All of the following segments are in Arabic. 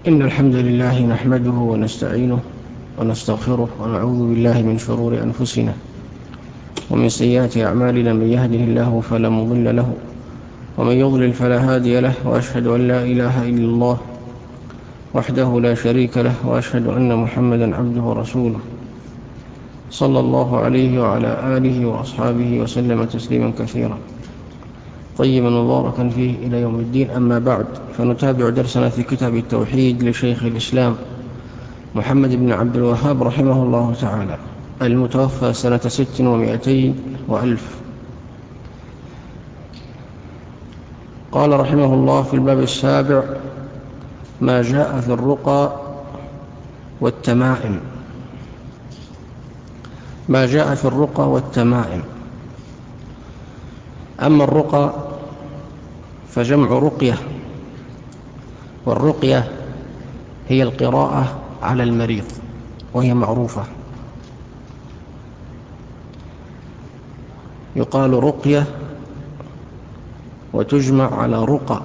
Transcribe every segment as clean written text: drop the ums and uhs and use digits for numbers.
إن الحمد لله نحمده ونستعينه ونستغفره ونعوذ بالله من شرور أنفسنا ومن سيئات أعمالنا. من يهده الله فلا مضل له ومن يضلل فلا هادي له، وأشهد أن لا إله إلا الله وحده لا شريك له، وأشهد أن محمدا عبده ورسوله صلى الله عليه وعلى آله وأصحابه وسلم تسليما كثيرا طيبا مباركا فيه إلى يوم الدين. أما بعد، فنتابع درسنا في كتاب التوحيد لشيخ الإسلام محمد بن عبد الوهاب رحمه الله تعالى، المتوفى سنة 600 وألف. قال رحمه الله في الباب السابع: ما جاء في الرقى والتمائم. ما جاء في الرقى والتمائم. أما الرقى فجمع رقية، والرقية هي القراءة على المريض، وهي معروفة، يقال رقية وتجمع على رقى،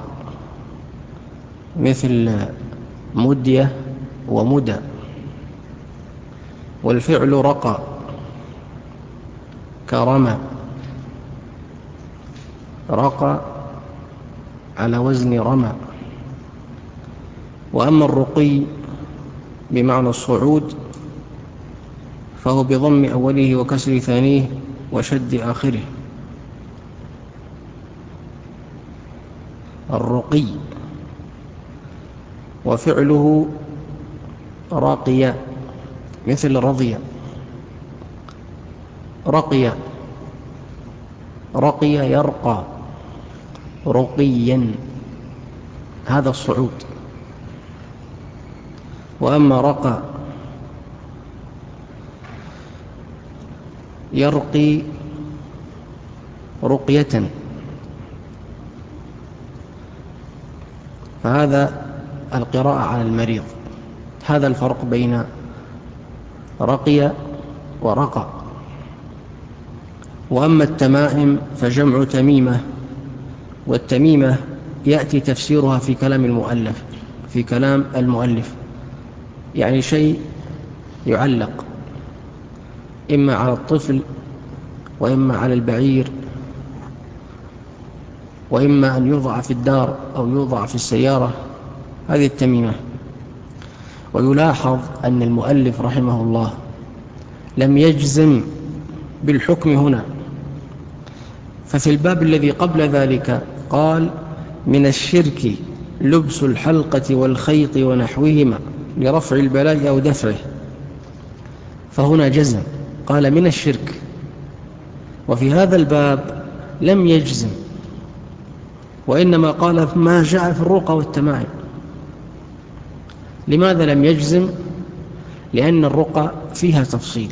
مثل مدية ومدى. والفعل رقى كرمى، رقى على وزن رمى. وأما الرقي بمعنى الصعود فهو بضم أوله وكسر ثانيه وشد آخره. الرقي وفعله راقيا، مثل رضي، رقي، رقي يرقى، رقيا، هذا الصعود. وأما رقى يرقي رقية، فهذا القراءة على المريض. هذا الفرق بين رقي ورقى. وأما التمائم فجمع تميمة، والتميمة يأتي تفسيرها في كلام المؤلف، يعني شيء يعلق إما على الطفل وإما على البعير، وإما أن يوضع في الدار أو يوضع في السيارة، هذه التميمة. ويلاحظ أن المؤلف رحمه الله لم يجزم بالحكم هنا، ففي الباب الذي قبل ذلك قال: من الشرك لبس الحلقة والخيط ونحوهما لرفع البلاء أو دفعه، فهنا جزم، قال من الشرك. وفي هذا الباب لم يجزم، وإنما قال ما جاء في الرقى والتمائم. لماذا لم يجزم؟ لأن الرقى فيها تفصيل،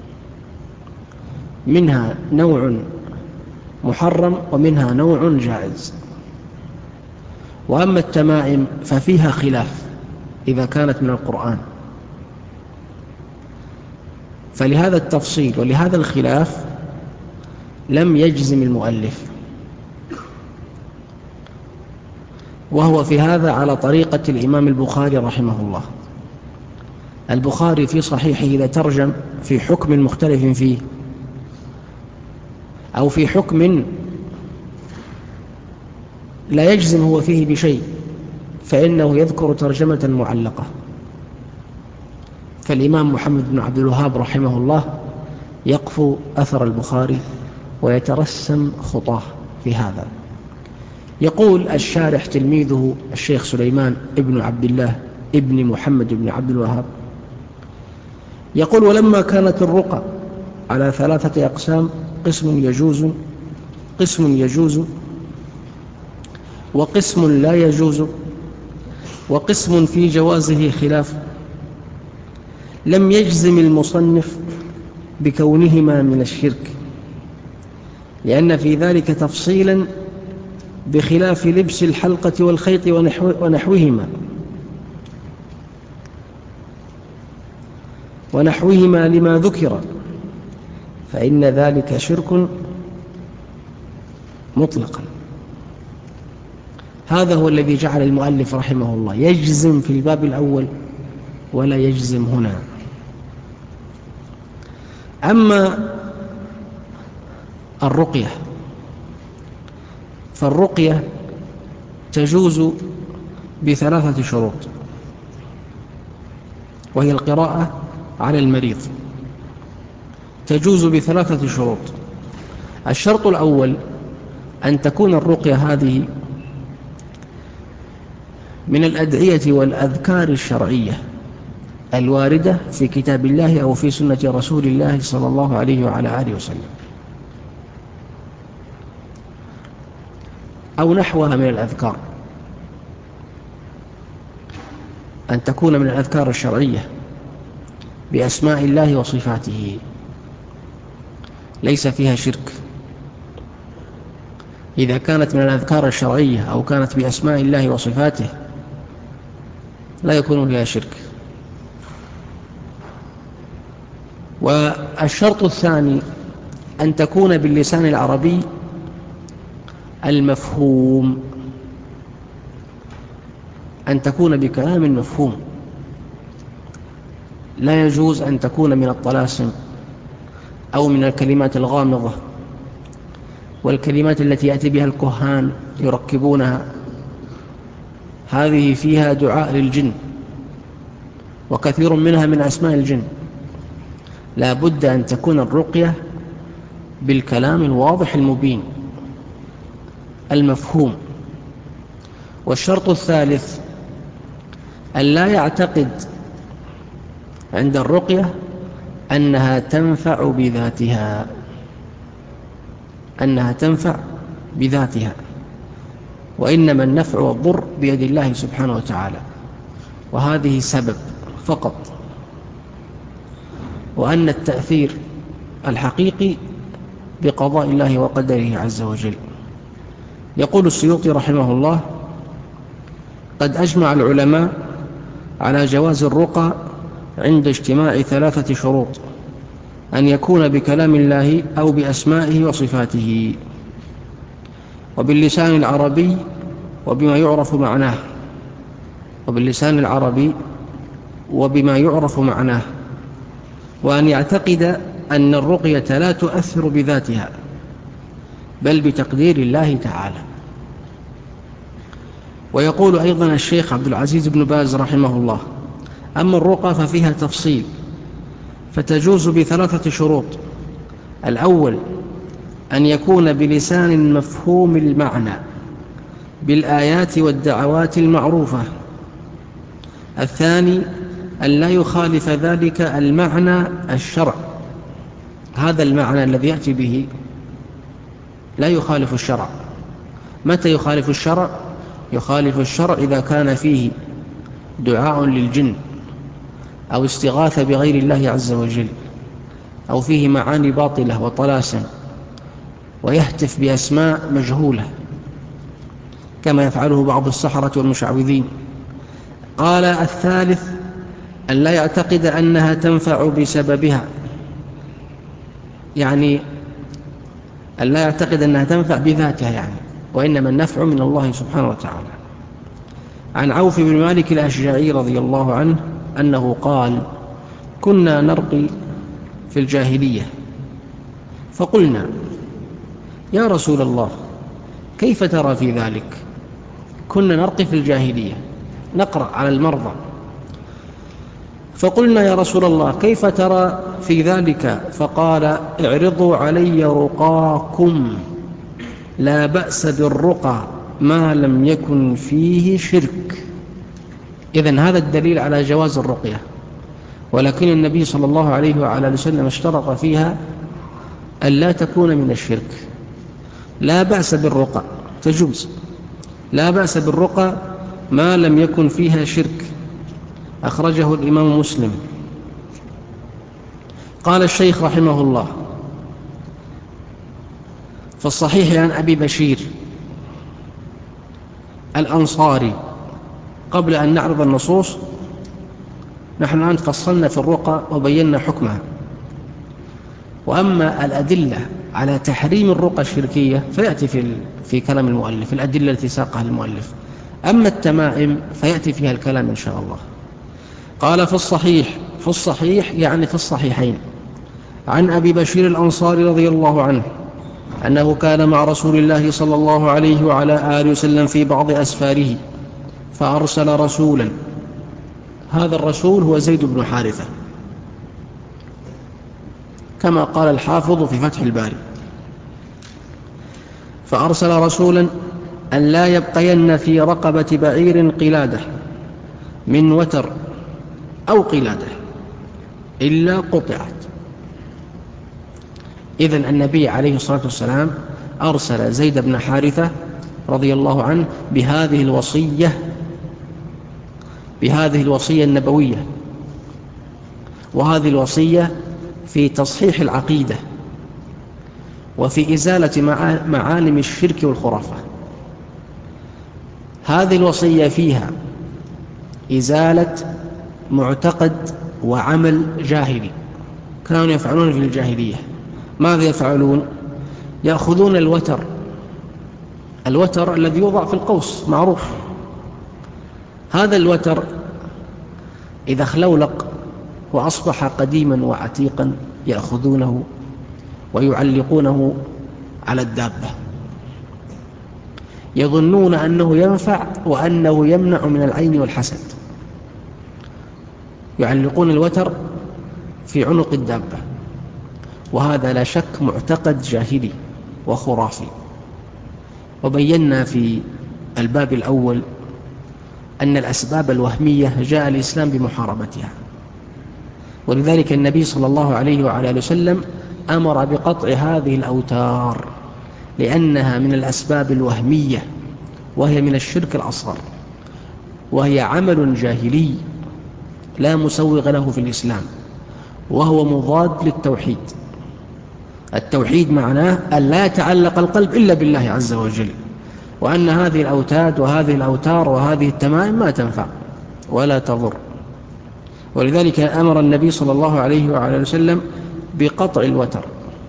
منها نوع محرم ومنها نوع جائز. وأما التمائم ففيها خلاف إذا كانت من القرآن، فلهذا التفصيل ولهذا الخلاف لم يجزم المؤلف، وهو في هذا على طريقة الإمام البخاري رحمه الله. البخاري في صحيحه إذا ترجم في حكم مختلف فيه أو في حكم لا يجزم هو فيه بشيء، فإنه يذكر ترجمة معلقة. فالإمام محمد بن عبد الوهاب رحمه الله يقفو أثر البخاري ويترسم خطاه في هذا. يقول الشارح تلميذه الشيخ سليمان ابن عبد الله ابن محمد بن عبد الوهاب، يقول: ولما كانت الرقى على 3 أقسام: قسم يجوز وقسم لا يجوز وقسم في جوازه خلاف، لم يجزم المصنف بكونهما من الشرك، لأن في ذلك تفصيلا بخلاف لبس الحلقة والخيط ونحوهما لما ذكر، فإن ذلك شرك مطلقا. هذا هو الذي جعل المؤلف رحمه الله يجزم في الباب الأول ولا يجزم هنا. أما الرقية فالرقية تجوز ب3 شروط، وهي القراءة على المريض، تجوز ب3 شروط. الشرط الأول أن تكون الرقية هذه من الأدعية والأذكار الشرعية الواردة في كتاب الله أو في سنة رسول الله صلى الله عليه وعلى آله وسلم، أو نحوها من الأذكار، أن تكون من الأذكار الشرعية بأسماء الله وصفاته ليس فيها شرك. إذا كانت من الأذكار الشرعية أو كانت بأسماء الله وصفاته لا يكون فيها شرك. والشرط الثاني أن تكون باللسان العربي المفهوم، أن تكون بكلام مفهوم، لا يجوز أن تكون من الطلاسم أو من الكلمات الغامضة والكلمات التي يأتي بها الكهان يركبونها، هذه فيها دعاء للجن وكثير منها من أسماء الجن. لا بد أن تكون الرقية بالكلام الواضح المبين المفهوم. والشرط الثالث أن لا يعتقد عند الرقية أنها تنفع بذاتها، أنها تنفع بذاتها، وإنما النفع والضر بيد الله سبحانه وتعالى، وهذه سبب فقط، وأن التأثير الحقيقي بقضاء الله وقدره عز وجل. يقول السيوطي رحمه الله: قد أجمع العلماء على جواز الرقى عند اجتماع 3 شروط: أن يكون بكلام الله أو بأسمائه وصفاته، وباللسان العربي وبما يعرف معناه، وباللسان العربي وبما يعرف معناه، وأن يعتقد أن الرقية لا تؤثر بذاتها بل بتقدير الله تعالى. ويقول أيضا الشيخ عبد العزيز بن باز رحمه الله: أما الرقى ففيها تفصيل، فتجوز ب3 شروط: الأول أن يكون بلسان مفهوم المعنى بالآيات والدعوات المعروفة. الثاني أن لا يخالف ذلك المعنى الشرع، هذا المعنى الذي يأتي به لا يخالف الشرع. متى يخالف الشرع؟ يخالف الشرع إذا كان فيه دعاء للجن أو استغاثة بغير الله عز وجل، أو فيه معاني باطلة وطلاسم ويهتف بأسماء مجهولة كما يفعله بعض السحرة والمشعوذين. قال الثالث أن لا يعتقد أنها تنفع بسببها، يعني أن لا يعتقد أنها تنفع بذاتها يعني، وإنما النفع من الله سبحانه وتعالى. عن عوف بن مالك الأشجعي رضي الله عنه أنه قال: كنا نرقي في الجاهلية، فقلنا: يا رسول الله كيف ترى في ذلك؟ كنا نرقي في الجاهلية، نقرأ على المرضى، فقلنا: يا رسول الله كيف ترى في ذلك؟ فقال: اعرضوا علي رقاكم، لا بأس بالرقى ما لم يكن فيه شرك. إذن هذا الدليل على جواز الرقية، ولكن النبي صلى الله عليه وعلى آله وسلم اشترط فيها أن لا تكون من الشرك. لا بأس بالرقى، تجوز، لا بأس بالرقى ما لم يكن فيها شرك. أخرجه الإمام مسلم. قال الشيخ رحمه الله: فالصحيح عن أبي بشير الأنصاري. قبل أن نعرض النصوص، نحن الآن فصلنا في الرقى وبينا حكمها. وأما الأدلة على تحريم الرقى الشركية فيأتي في كلام المؤلف، الأدلة التي ساقها المؤلف. أما التمائم فيأتي فيها الكلام إن شاء الله. قال في الصحيح يعني في الصحيحين عن أبي بشير الأنصاري رضي الله عنه أنه كان مع رسول الله صلى الله عليه وعلى آله وسلم في بعض أسفاره فأرسل رسولا، هذا الرسول هو زيد بن حارثة كما قال الحافظ في فتح الباري، فأرسل رسولا أن لا يبقين في رقبة بعير قلادة من وتر أو قلادة إلا قطعت. إذن النبي عليه الصلاة والسلام أرسل زيد بن حارثة رضي الله عنه بهذه الوصية النبوية، وهذه الوصية في تصحيح العقيدة وفي إزالة معالم الشرك والخرافة. هذه الوصية فيها إزالة معتقد وعمل جاهلي كانوا يفعلون في الجاهلية. ماذا يفعلون؟ يأخذون الوتر الذي يوضع في القوس معروف، هذا الوتر إذا خلولق وأصبح قديما وعتيقا يأخذونه ويعلقونه على الدابة، يظنون أنه ينفع وأنه يمنع من العين والحسد. يعلقون الوتر في عنق الدابة، وهذا لا شك معتقد جاهلي وخرافي. وبينا في الباب الأول أن الأسباب الوهمية جاء الإسلام بمحاربتها، ولذلك النبي صلى الله عليه وعلى آله وسلم أمر بقطع هذه الأوتار لأنها من الأسباب الوهمية، وهي من الشرك الأصغر، وهي عمل جاهلي لا مسوغ له في الإسلام، وهو مضاد للتوحيد. التوحيد معناه أن لا يتعلق القلب إلا بالله عز وجل، وأن هذه الأوتاد وهذه الأوتار وهذه التمائم ما تنفع ولا تضر. ولذلك أمر النبي صلى الله عليه وعلى وسلم بقطع الوتر.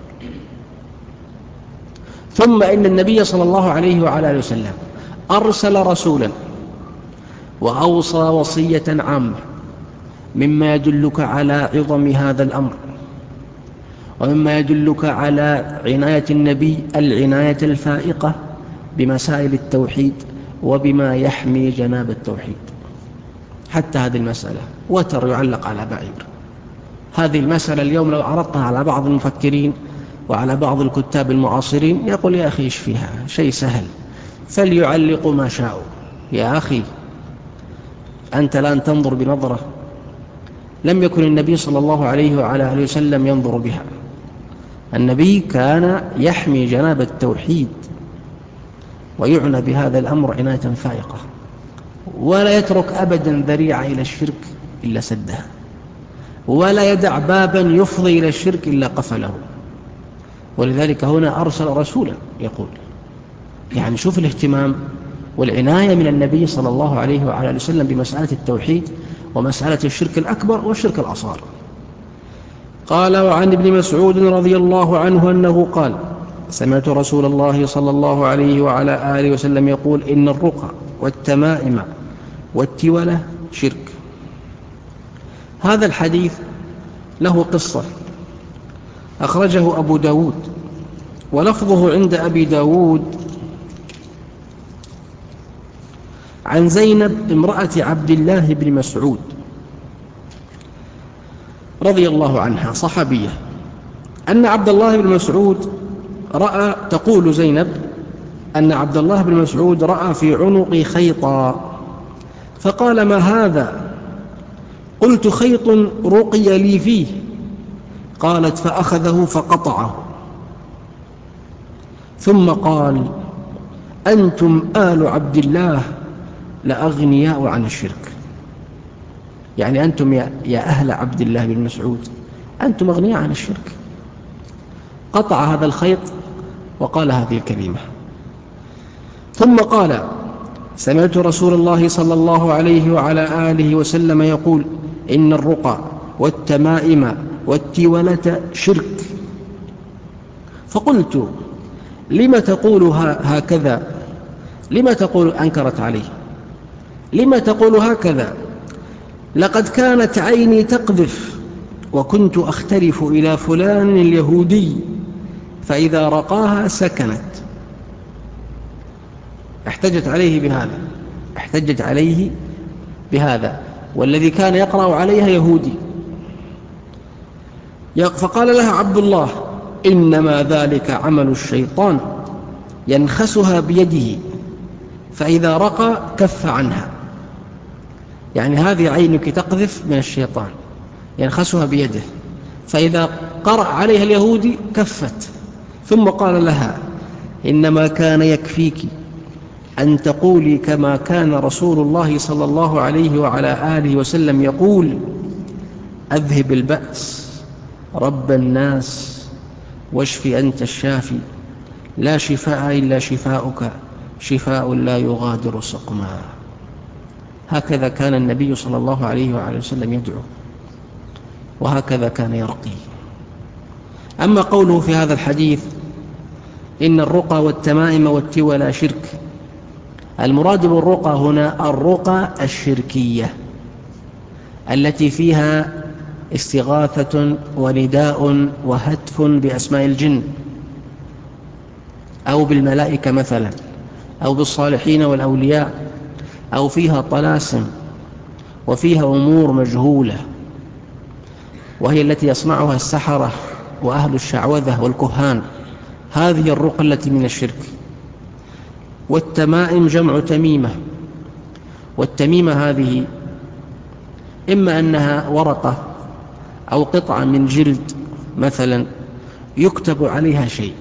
ثم إن النبي صلى الله عليه وعلى وسلم أرسل رسولا وأوصى وصية عامة مما يدلك على عظم هذا الأمر، ومما يدلك على عناية النبي العناية الفائقة بمسائل التوحيد وبما يحمي جناب التوحيد. حتى هذه المسألة وتر يعلق على بعير، هذه المسألة اليوم لو عرضتها على بعض المفكرين وعلى بعض الكتاب المعاصرين يقول يا أخي إيش فيها، شيء سهل، فليعلقوا ما شاءوا. يا أخي أنت الآن تنظر بنظرة لم يكن النبي صلى الله عليه وعلى آله وسلم ينظر بها. النبي كان يحمي جناب التوحيد ويعنى بهذا الأمر عناية فائقة، ولا يترك أبدا ذريعة إلى الشرك إلا سدها، ولا يدع بابا يفضي إلى الشرك إلا قفله. ولذلك هنا أرسل رسولا يقول، يعني شوف الاهتمام والعناية من النبي صلى الله عليه وعلى وسلم بمسألة التوحيد ومسألة الشرك الأكبر والشرك الأصغر. قال: وعن ابن مسعود رضي الله عنه أنه قال: سمعت رسول الله صلى الله عليه وعلى آله وسلم يقول: إن الرقى والتمائم والتولة شرك. هذا الحديث له قصة أخرجه أبو داود، ولفظه عند أبي داود عن زينب امرأة عبد الله بن مسعود رضي الله عنها صحابية، أن عبد الله بن مسعود رأى، تقول زينب أن عبد الله بن مسعود رأى في عنقي خيطا فقال: ما هذا؟ قلت: خيط رقي لي فيه. قالت: فأخذه فقطعه، ثم قال: أنتم آل عبد الله لأغنياء عن الشرك. يعني أنتم يا أهل عبد الله بن مسعود أنتم أغنياء عن الشرك. قطع هذا الخيط وقال هذه الكلمة. ثم قال: سمعت رسول الله صلى الله عليه وعلى آله وسلم يقول: إن الرقى والتمائم والتولة شرك. فقلت: لم تقول هكذا؟ لم تقول؟ أنكرت عليه. لما تقول هكذا؟ لقد كانت عيني تقذف، وكنت أختلف إلى فلان اليهودي، فإذا رقاها سكنت. احتجت عليه بهذا، والذي كان يقرأ عليها يهودي. فقال لها عبد الله: إنما ذلك عمل الشيطان، ينخسها بيده، فإذا رقى كف عنها. يعني هذه عينك تقذف من الشيطان، ينخسها بيده، فإذا قرأ عليها اليهودي كفت. ثم قال لها: إنما كان يكفيك أن تقولي كما كان رسول الله صلى الله عليه وعلى آله وسلم يقول: أذهب البأس رب الناس واشف أنت الشافي، لا شفاء إلا شفاؤك، شفاء لا يغادر سقما. هكذا كان النبي صلى الله عليه وعلى وسلم يدعو، وهكذا كان يرقي. أما قوله في هذا الحديث: إن الرقى والتمائم والتولى شرك، المراد بالرقى هنا الرقى الشركية التي فيها استغاثة ونداء وهتف بأسماء الجن أو بالملائكة مثلا، أو بالصالحين والأولياء، أو فيها طلاسم، وفيها أمور مجهولة، وهي التي يصنعها السحرة وأهل الشعوذة والكهان. هذه الرقى التي من الشرك. والتمائم جمع تميمة، والتميمة هذه إما أنها ورقة أو قطعة من جلد مثلا يكتب عليها شيء،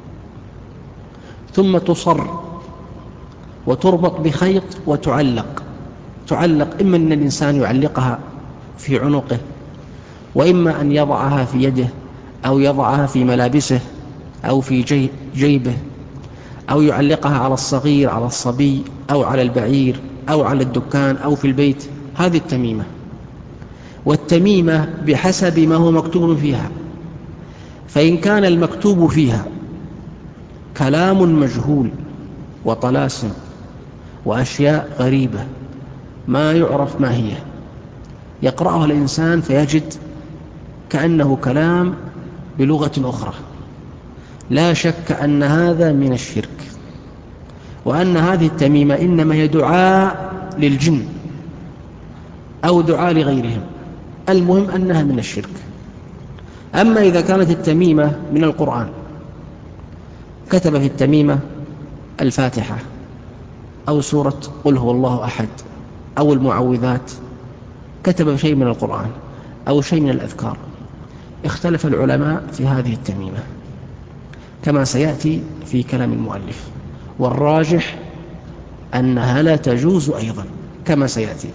ثم تصر وتربط بخيط وتعلق. إما أن الإنسان يعلقها في عنقه، وإما أن يضعها في يده، أو يضعها في ملابسه، أو في جيبه، أو يعلقها على الصغير، على الصبي، أو على البعير، أو على الدكان، أو في البيت. هذه التميمة. والتميمة بحسب ما هو مكتوب فيها، فإن كان المكتوب فيها كلام مجهول وطلاسم وأشياء غريبة ما يعرف ما هي، يقرأها الإنسان فيجد كأنه كلام بلغة أخرى، لا شك أن هذا من الشرك، وأن هذه التميمة إنما هي دعاء للجن أو دعاء لغيرهم، المهم أنها من الشرك. أما إذا كانت التميمة من القرآن، كتب في التميمة الفاتحة أو سورة قل هو الله أحد أو المعوذات، كتب شيء من القرآن أو شيء من الأذكار، اختلف العلماء في هذه التميمة كما سيأتي في كلام المؤلف، والراجح أنها لا تجوز أيضا كما سيأتي.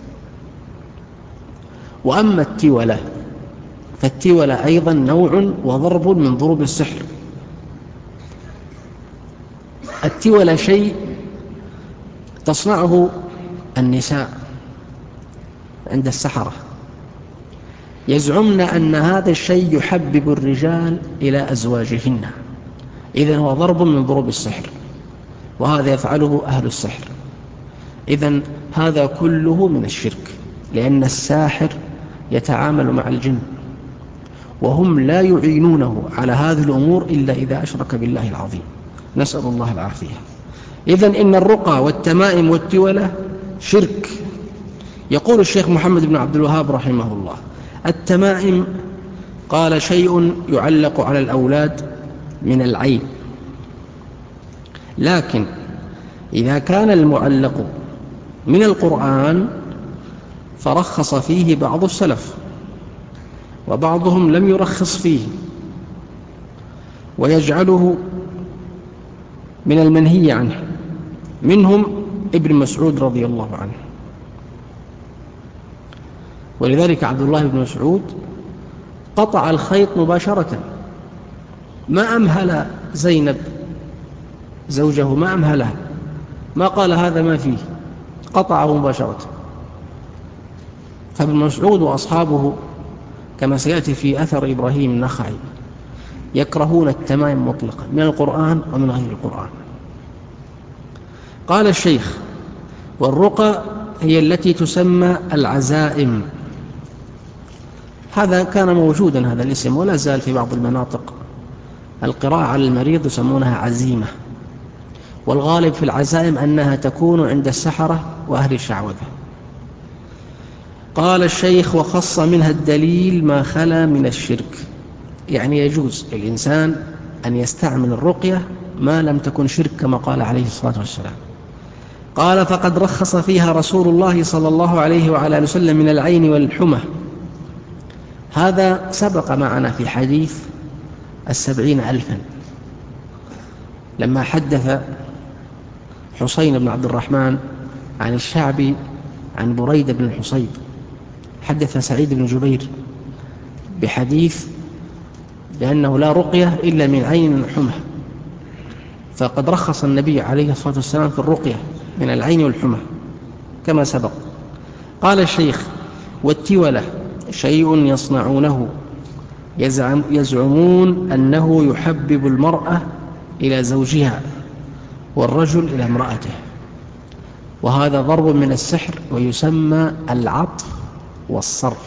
وأما التولة، فالتولة أيضا نوع وضرب من ضروب السحر. التولة شيء تصنعه النساء عند السحرة، يزعمن أن هذا الشيء يحبب الرجال إلى أزواجهن، إذن هو ضرب من ضروب السحر، وهذا يفعله أهل السحر. إذن هذا كله من الشرك، لأن الساحر يتعامل مع الجن، وهم لا يعينونه على هذه الأمور إلا إذا أشرك بالله العظيم، نسأل الله العافية. إذن إن الرقى والتمائم والتولة شرك. يقول الشيخ محمد بن عبد الوهاب رحمه الله: التمائم قال شيء يعلق على الأولاد من العين، لكن إذا كان المعلق من القرآن فرخص فيه بعض السلف، وبعضهم لم يرخص فيه ويجعله من المنهي عنه، منهم ابن مسعود رضي الله عنه. ولذلك عبد الله بن مسعود قطع الخيط مباشرة، ما أمهل زينب زوجه، ما أمهلها، ما قال هذا ما فيه، قطعه مباشرة. فابن مسعود وأصحابه كما سيأتي في أثر إبراهيم النخعي يكرهون التمائم مطلقا من القرآن ومن غير القرآن. قال الشيخ: والرقى هي التي تسمى العزائم. هذا كان موجودا هذا الاسم ولا زال في بعض المناطق. القراءة على المريض يسمونها عزيمة، والغالب في العزائم أنها تكون عند السحرة وأهل الشعوذة. قال الشيخ: وخص منها الدليل ما خلا من الشرك، يعني يجوز الإنسان أن يستعمل الرقية ما لم تكن شرك كما قال عليه الصلاة والسلام. قال: فقد رخص فيها رسول الله صلى الله عليه وعلى وسلم من العين والحمى. هذا سبق معنا في حديث 70,000 لما حدث حسين بن عبد الرحمن عن الشعبي عن بريدة بن الحصيب، حدث سعيد بن جبير بحديث بأنه لا رقية إلا من عين وحمى، فقد رخص النبي عليه الصلاة والسلام في الرقية من العين والحمى كما سبق. قال الشيخ: والتولة شيء يصنعونه يزعمون أنه يحبب المرأة إلى زوجها والرجل إلى امرأته، وهذا ضرب من السحر ويسمى العطف والصرف،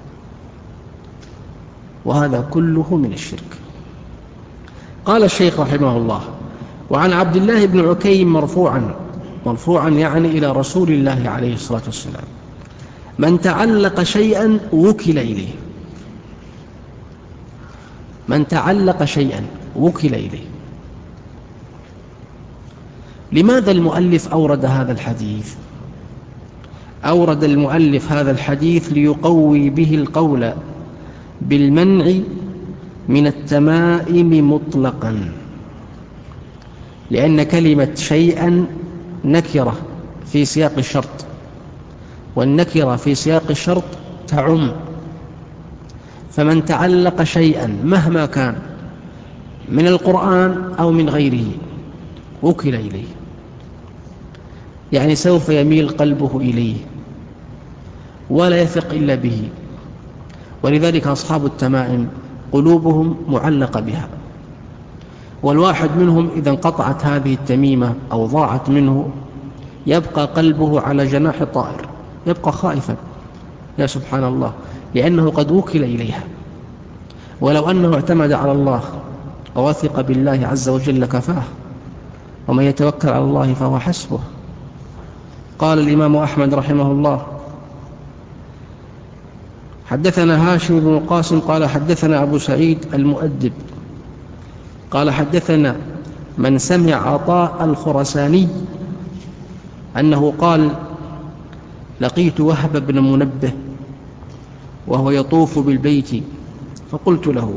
وهذا كله من الشرك. قال الشيخ رحمه الله: وعن عبد الله بن عكيم مرفوعا يعني إلى رسول الله عليه الصلاة والسلام: من تعلق شيئا وكل إليه. من تعلق شيئا وكل إليه. لماذا المؤلف أورد هذا الحديث؟ أورد المؤلف هذا الحديث ليقوي به القول بالمنع من التمائم مطلقا، لأن كلمة شيئا نكرة في سياق الشرط، والنكرة في سياق الشرط تعم. فمن تعلق شيئا مهما كان من القرآن أو من غيره وكل إليه، يعني سوف يميل قلبه إليه ولا يثق إلا به. ولذلك أصحاب التمائم قلوبهم معلقة بها، والواحد منهم إذا انقطعت هذه التميمة أو ضاعت منه يبقى قلبه على جناح طائر، يبقى خائفا، يا سبحان الله، لأنه قد وكل إليها. ولو أنه اعتمد على الله ووثق بالله عز وجل كفاه، ومن يتوكل على الله فهو حسبه. قال الإمام أحمد رحمه الله: حدثنا هاشم بن القاسم قال حدثنا أبو سعيد المؤدب قال حدثنا من سمع عطاء الخرساني أنه قال: لقيت وهب بن منبه وهو يطوف بالبيت، فقلت له: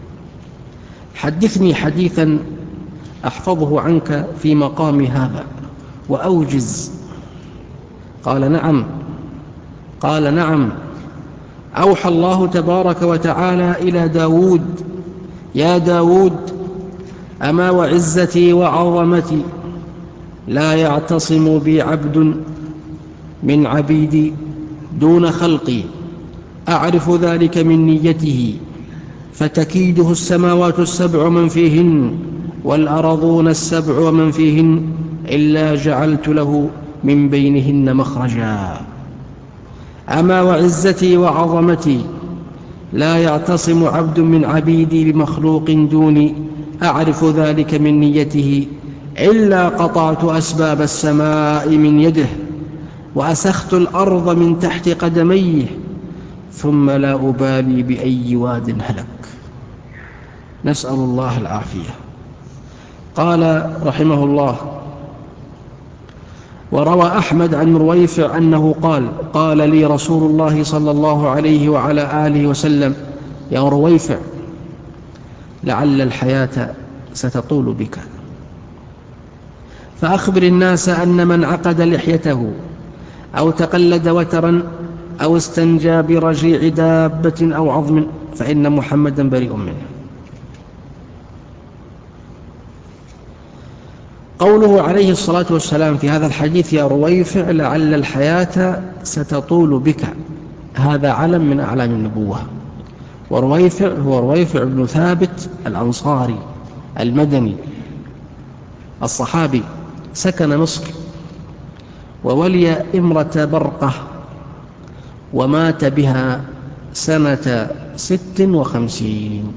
حدثني حديثا أحفظه عنك في مقام هذا وأوجز. قال: نعم. أوحى الله تبارك وتعالى إلى داود: يا داود، أما وعزتي وعظمتي لا يعتصم بي عبد من عبيدي دون خلقي، أعرف ذلك من نيته، فتكيده السماوات السبع ومن فيهن والأرضون السبع ومن فيهن إلا جعلت له من بينهن مخرجا. أما وعزتي وعظمتي لا يعتصم عبد من عبيدي بمخلوق دوني، أعرف ذلك من نيته، إلا قطعت أسباب السماء من يده وأسخت الأرض من تحت قدميه ثم لا أبالي بأي واد هلك. نسأل الله العافية. قال رحمه الله: وروى أحمد عن رويفع أنه قال لي رسول الله صلى الله عليه وعلى آله وسلم: يا رويفع، لعل الحياة ستطول بك، فأخبر الناس أن من عقد لحيته أو تقلد وترا أو استنجى برجيع دابة أو عظم فإن محمدا بريء منه. قوله عليه الصلاة والسلام في هذا الحديث: يا رويفع لعل الحياة ستطول بك، هذا علم من أعلام النبوة. ورويفع هو رويفع بن ثابت الأنصاري المدني الصحابي، سكن مصر وولي إمرة برقة ومات بها سنة 56.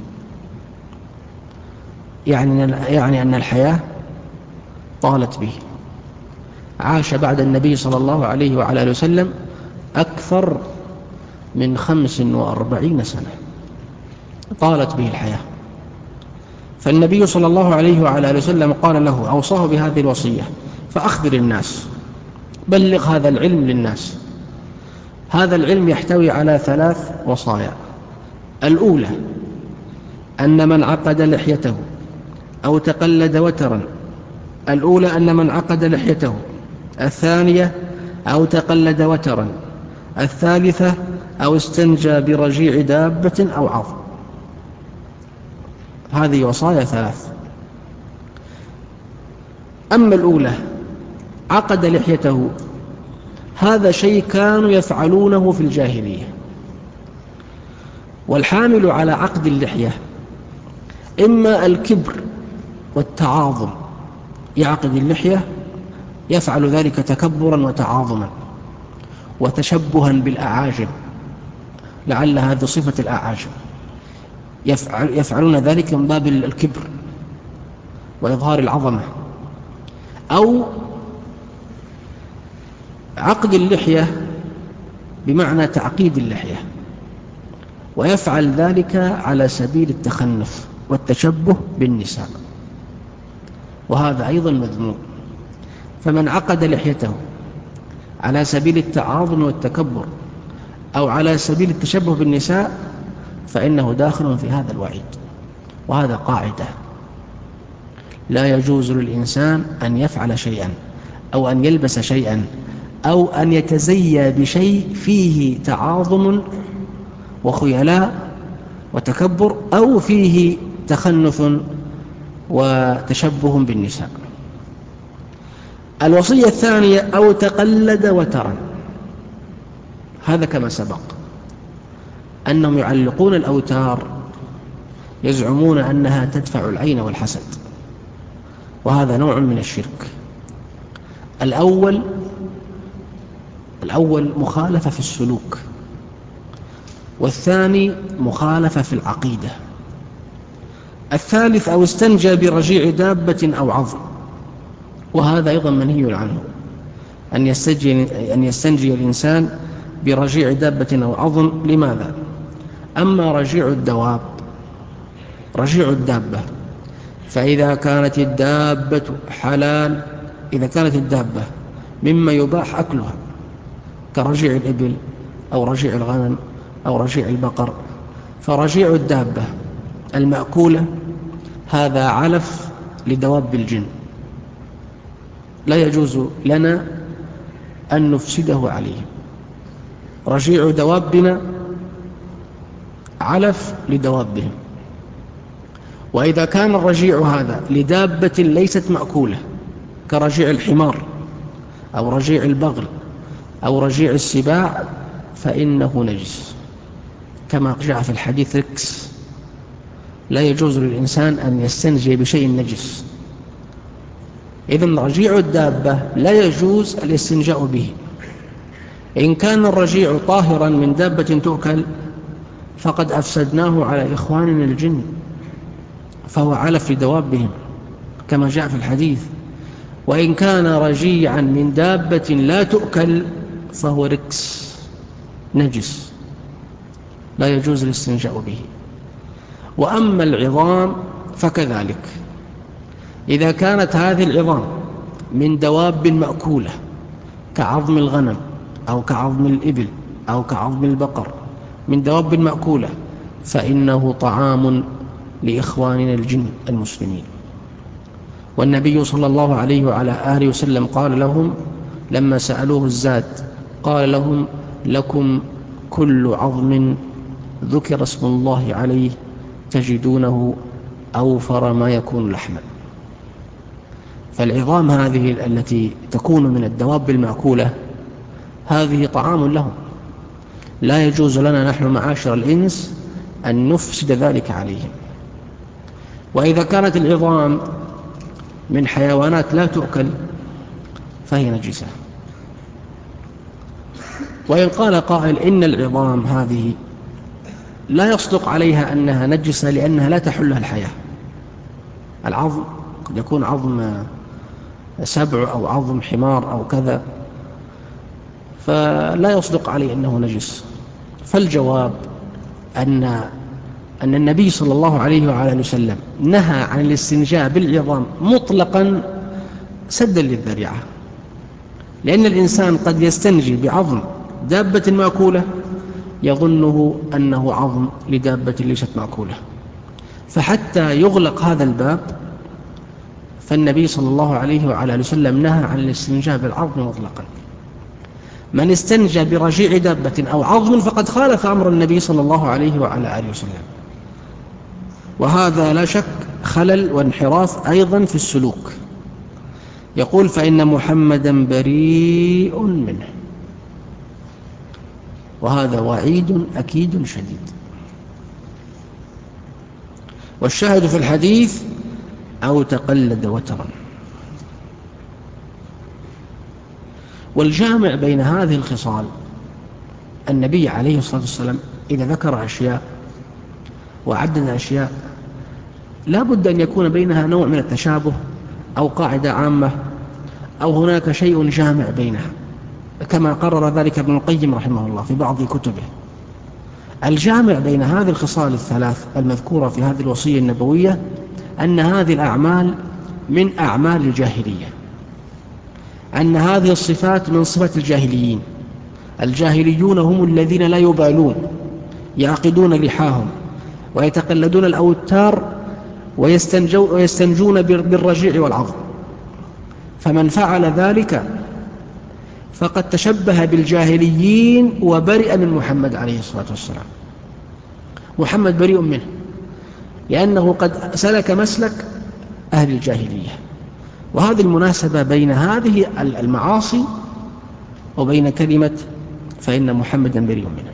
يعني أن الحياة طالت به. عاش بعد النبي صلى الله عليه وعلى آله وسلم أكثر من 45 سنة، طالت به الحياة. فالنبي صلى الله عليه وعلى آله وسلم قال له، أوصاه بهذه الوصية: فأخبر الناس، بلغ هذا العلم للناس. هذا العلم يحتوي على 3 وصايا. الأولى أن من عقد لحيته أو تقلد وترا، الأولى أن من عقد لحيته، الثانية أو تقلد وترا، الثالثة أو استنجى برجيع دابة أو عظم. هذه وصايا 3. أما الأولى عقد لحيته، هذا شيء كانوا يفعلونه في الجاهلية. والحامل على عقد اللحية إما الكبر والتعاظم، يعقد اللحية يفعل ذلك تكبرا وتعاظما وتشبها بالأعاجم، لعل هذه صفة الأعاجم، يفعلون ذلك من باب الكبر وإظهار العظمة. أو عقد اللحية بمعنى تعقيد اللحية، ويفعل ذلك على سبيل التخنف والتشبه بالنساء، وهذا أيضا مذموم. فمن عقد لحيته على سبيل التعاظم والتكبر أو على سبيل التشبه بالنساء فإنه داخل في هذا الوعيد. وهذا قاعدة: لا يجوز للإنسان أن يفعل شيئا أو أن يلبس شيئا أو أن يتزيى بشيء فيه تعاظم وخيلاء وتكبر أو فيه تخنث وتشبه بالنساء. الوصية الثانية أو تقلد وترا، هذا كما سبق أنهم يعلقون الأوتار يزعمون أنها تدفع العين والحسد، وهذا نوع من الشرك. الأول مخالفة في السلوك، والثاني مخالفة في العقيدة. الثالث أو استنجى برجيع دابة أو عظم، وهذا أيضا منهي عنه، أن يستنجي الإنسان برجيع دابة أو عظم. لماذا؟ أما رجيع الدابة فإذا كانت الدابة حلال، إذا كانت الدابة مما يباح أكلها كرجيع الإبل أو رجيع الغنم أو رجيع البقر، فرجيع الدابة المأكولة هذا علف لدواب الجن، لا يجوز لنا أن نفسده عليه. رجيع دوابنا علف لدوابهم. وإذا كان الرجيع هذا لدابة ليست مأكولة كرجيع الحمار أو رجيع البغل أو رجيع السباع فإنه نجس، كما جاء في الحديث ركس. لا يجوز للإنسان أن يستنجي بشيء نجس. إذن رجيع الدابة لا يجوز الاستنجاء به. إن كان الرجيع طاهرا من دابة تؤكل فقد أفسدناه على إخواننا الجن، فهو علف لدوابهم كما جاء في الحديث. وإن كان رجيعا من دابة لا تؤكل فهو ركس نجس، لا يجوز الاستنجاء به. وأما العظام فكذلك، إذا كانت هذه العظام من دواب مأكولة كعظم الغنم أو كعظم الإبل أو كعظم البقر، من دواب مأكولة، فإنه طعام لإخواننا الجن المسلمين. والنبي صلى الله عليه وعلى آله وسلم قال لهم لما سألوه الزاد، قال لهم: لكم كل عظم ذكر اسم الله عليه تجدونه أوفر ما يكون لحما. فالعظام هذه التي تكون من الدواب المأكولة هذه طعام لهم، لا يجوز لنا نحن معاشر الإنس أن نفسد ذلك عليهم. وإذا كانت العظام من حيوانات لا تؤكل فهي نجسة، وإن قال قائل إن العظام هذه لا يصدق عليها أنها نجسة لأنها لا تحلها الحياة، العظم قد يكون عظم سبع أو عظم حمار أو كذا، فلا يصدق عليه أنه نجس. فالجواب أن النبي صلى الله عليه وعلى وسلم نهى عن الاستنجاء بالعظام مطلقا سدا للذريعة، لأن الإنسان قد يستنجي بعظم دابة مأكولة يظنه أنه عظم لدابة ليست مأكولة، فحتى يغلق هذا الباب فالنبي صلى الله عليه وعلى وسلم نهى عن الاستنجاء بالعظم مطلقا. من استنجى برجيع دابة أو عظم فقد خالف أمر النبي صلى الله عليه وعلى آله وسلم، وهذا لا شك خلل وانحراف أيضا في السلوك. يقول فإن محمدا بريء منه، وهذا وعيد أكيد شديد. والشاهد في الحديث أو تقلد وترا. والجامع بين هذه الخصال النبي عليه الصلاة والسلام إذا ذكر أشياء وعدد أشياء لا بد أن يكون بينها نوع من التشابه أو قاعدة عامة أو هناك شيء جامع بينها، كما قرر ذلك ابن القيم رحمه الله في بعض كتبه. الجامع بين هذه الخصال الثلاث المذكورة في هذه الوصية النبوية أن هذه الأعمال من أعمال الجاهلية، أن هذه الصفات من صفات الجاهليين. الجاهليون هم الذين لا يبالون، يعقدون لحاهم ويتقلدون الأوتار ويستنجون بالرجيع والعظم، فمن فعل ذلك فقد تشبه بالجاهليين وبرئ من محمد عليه الصلاة والسلام. محمد بريء منه لأنه قد سلك مسلك أهل الجاهلية. وهذه المناسبة بين هذه المعاصي وبين كلمة فإن محمدا بريء منه،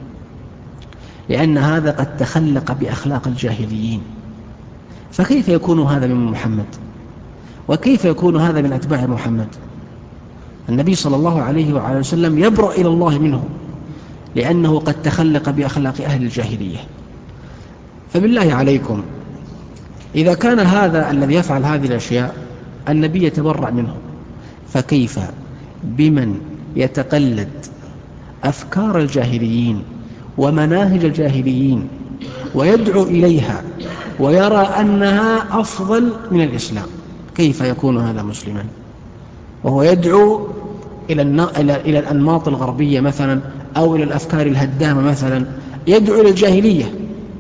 لأن هذا قد تخلق بأخلاق الجاهليين، فكيف يكون هذا من محمد؟ وكيف يكون هذا من أتباع محمد؟ النبي صلى الله عليه وعلى وسلم يبرأ إلى الله منه لأنه قد تخلق بأخلاق أهل الجاهلية. فبالله عليكم إذا كان هذا الذي يفعل هذه الأشياء النبي يتبرأ منه، فكيف بمن يتقلد أفكار الجاهليين ومناهج الجاهليين ويدعو إليها ويرى أنها أفضل من الإسلام؟ كيف يكون هذا مسلما وهو يدعو إلى الأنماط الغربية مثلا أو إلى الأفكار الهدامة مثلا؟ يدعو إلى الجاهلية،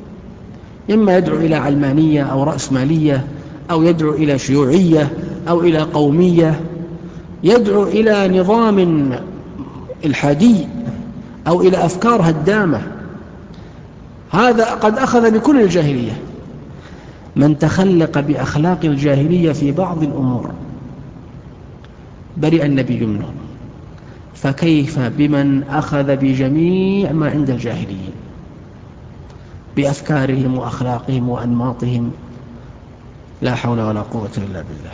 إما يدعو إلى علمانية أو رأسمالية أو يدعو إلى شيوعية أو إلى قومية، يدعو إلى نظام الحادي أو إلى أفكار هدامة. هذا قد أخذ بكل الجاهلية. من تخلق بأخلاق الجاهلية في بعض الأمور برئ النبي منه، فكيف بمن أخذ بجميع ما عند الجاهليين بأفكارهم وأخلاقهم وأنماطهم؟ لا حول ولا قوة إلا بالله.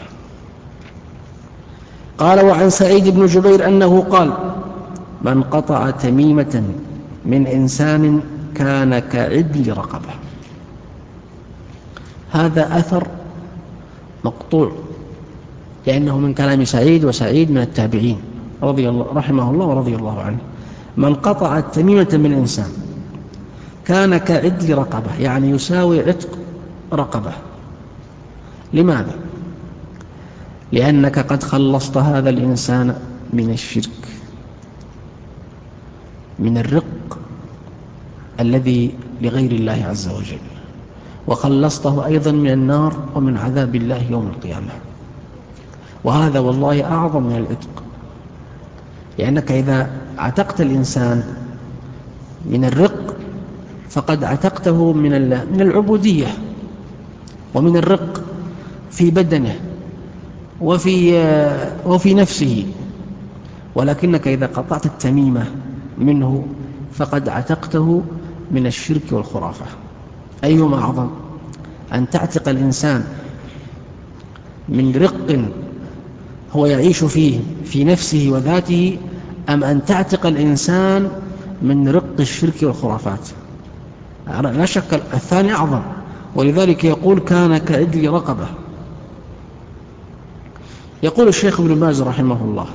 قال وعن سعيد بن جبير أنه قال من قطع تميمة من إنسان كان كعدل رقبة. هذا أثر مقطوع لأنه من كلام سعيد، وسعيد من التابعين رحمه الله ورضي الله عنه. من قطع تميمة من إنسان كان كعدل رقبة، يعني يساوي عتق رقبة. لماذا؟ لأنك قد خلصت هذا الإنسان من الشرك، من الرق الذي لغير الله عز وجل، وخلصته أيضا من النار ومن عذاب الله يوم القيامة. وهذا والله أعظم من العتق، لأنك إذا عتقت الإنسان من الرق فقد عتقته من العبودية ومن الرق في بدنه وفي نفسه. ولكنك إذا قطعت التميمة منه فقد عتقته من الشرك والخرافة. أيهما أعظم، أن تعتق الإنسان من رق هو يعيش فيه في نفسه وذاته، أم أن تعتق الإنسان من رق الشرك والخرافات. لا شك الثاني أعظم، ولذلك يقول كان كعدل رقبة. يقول الشيخ ابن باز رحمه الله: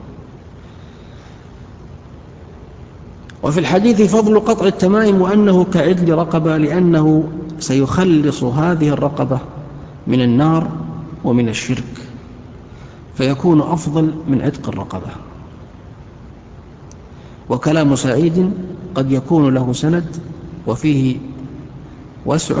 وفي الحديث فضل قطع التمائم وأنه كعدل رقبة، لأنه سيخلص هذه الرقبة من النار ومن الشرك، فيكون أفضل من عتق الرقبة. وكلام سعيد قد يكون له سند وفيه وسع،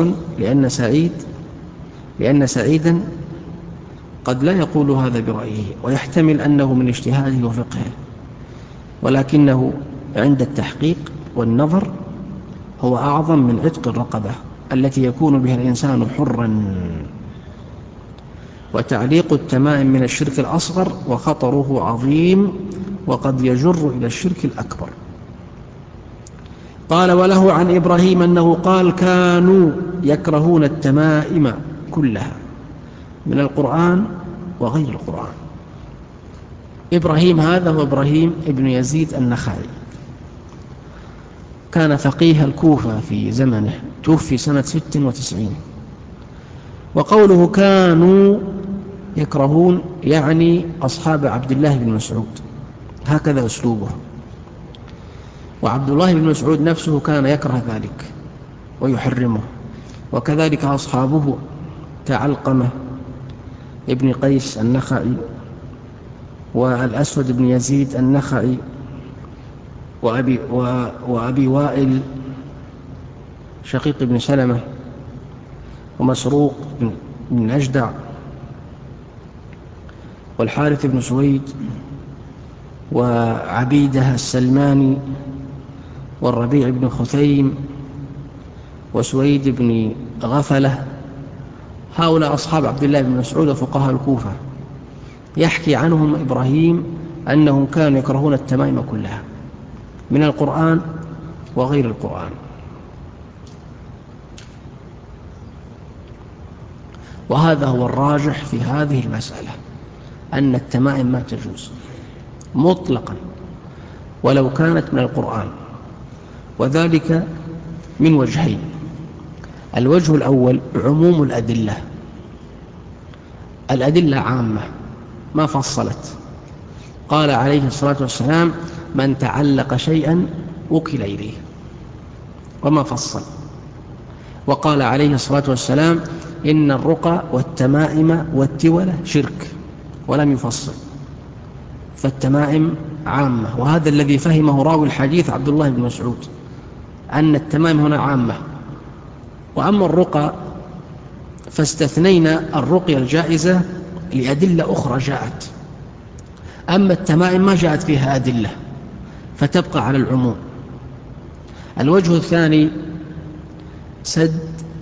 لأن سعيدا قد لا يقول هذا برأيه، ويحتمل أنه من اجتهاده وفقهه، ولكنه عند التحقيق والنظر هو أعظم من عتق الرقبة التي يكون بها الإنسان حرا. وتعليق التمائم من الشرك الأصغر وخطره عظيم، وقد يجر إلى الشرك الأكبر. قال: وله عن إبراهيم أنه قال: كانوا يكرهون التمائم كلها من القرآن وغير القرآن. إبراهيم هذا هو إبراهيم ابن يزيد النخعي، كان فقيه الكوفة في زمنه، توفي سنة 96. وقوله كانوا يكرهون يعني أصحاب عبد الله بن مسعود، هكذا أسلوبه. وعبد الله بن مسعود نفسه كان يكره ذلك ويحرمه، وكذلك أصحابه كعلقمة ابن قيس النخعي، والأسود بن يزيد النخعي، وأبي وائل شقيق بن سلمة، ومسروق بن أجدع، والحارث بن سويد، وعبيدة السلماني، والربيع بن خثيم، وسويد بن غفلة. هؤلاء أصحاب عبد الله بن مسعود وفقهاء الكوفة. يحكي عنهم إبراهيم أنهم كانوا يكرهون التمائم كلها من القرآن وغير القرآن. وهذا هو الراجح في هذه المسألة، أن التمائم ما تجوز مطلقا ولو كانت من القرآن، وذلك من وجهين. الوجه الأول عموم الأدلة عامة ما فصلت. قال عليه الصلاة والسلام: من تعلق شيئا وكل إليه، وما فصل. وقال عليه الصلاة والسلام: إن الرقى والتمائم والتولة شرك، ولم يفصل. فالتمائم عامة، وهذا الذي فهمه راوي الحديث عبد الله بن مسعود، أن التمائم هنا عامة. وأما الرقى فاستثنينا الرقية الجائزة لأدلة أخرى جاءت، أما التمائم ما جاءت فيها أدلة فتبقى على العموم. الوجه الثاني سد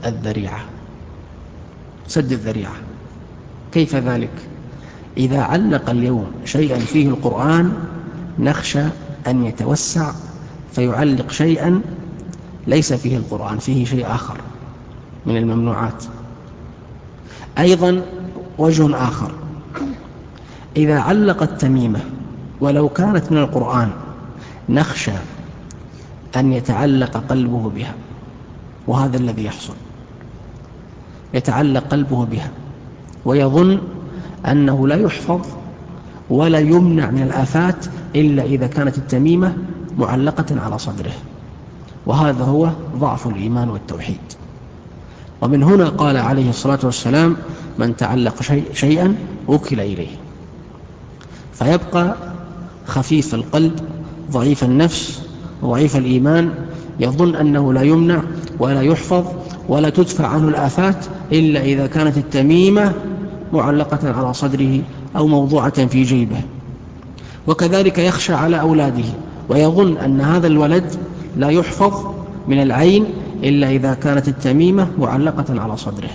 الذريعة. كيف ذلك؟ إذا علق اليوم شيئا فيه القرآن نخشى أن يتوسع فيعلق شيئا ليس فيه القرآن، فيه شيء آخر من الممنوعات. أيضا وجه آخر: إذا علق التميمة ولو كانت من القرآن نخشى أن يتعلق قلبه بها، وهذا الذي يحصل، يتعلق قلبه بها ويظن أنه لا يحفظ ولا يمنع من الآفات إلا إذا كانت التميمة معلقة على صدره، وهذا هو ضعف الإيمان والتوحيد. ومن هنا قال عليه الصلاة والسلام: من تعلق شيئا وكل إليه، فيبقى خفيف القلب ضعيف النفس ضعيف الإيمان، يظن أنه لا يمنع ولا يحفظ ولا تدفع عنه الآفات إلا إذا كانت التميمة معلقة على صدره أو موضوعة في جيبه. وكذلك يخشى على أولاده ويظن أن هذا الولد لا يحفظ من العين إلا إذا كانت التميمة معلقة على صدره،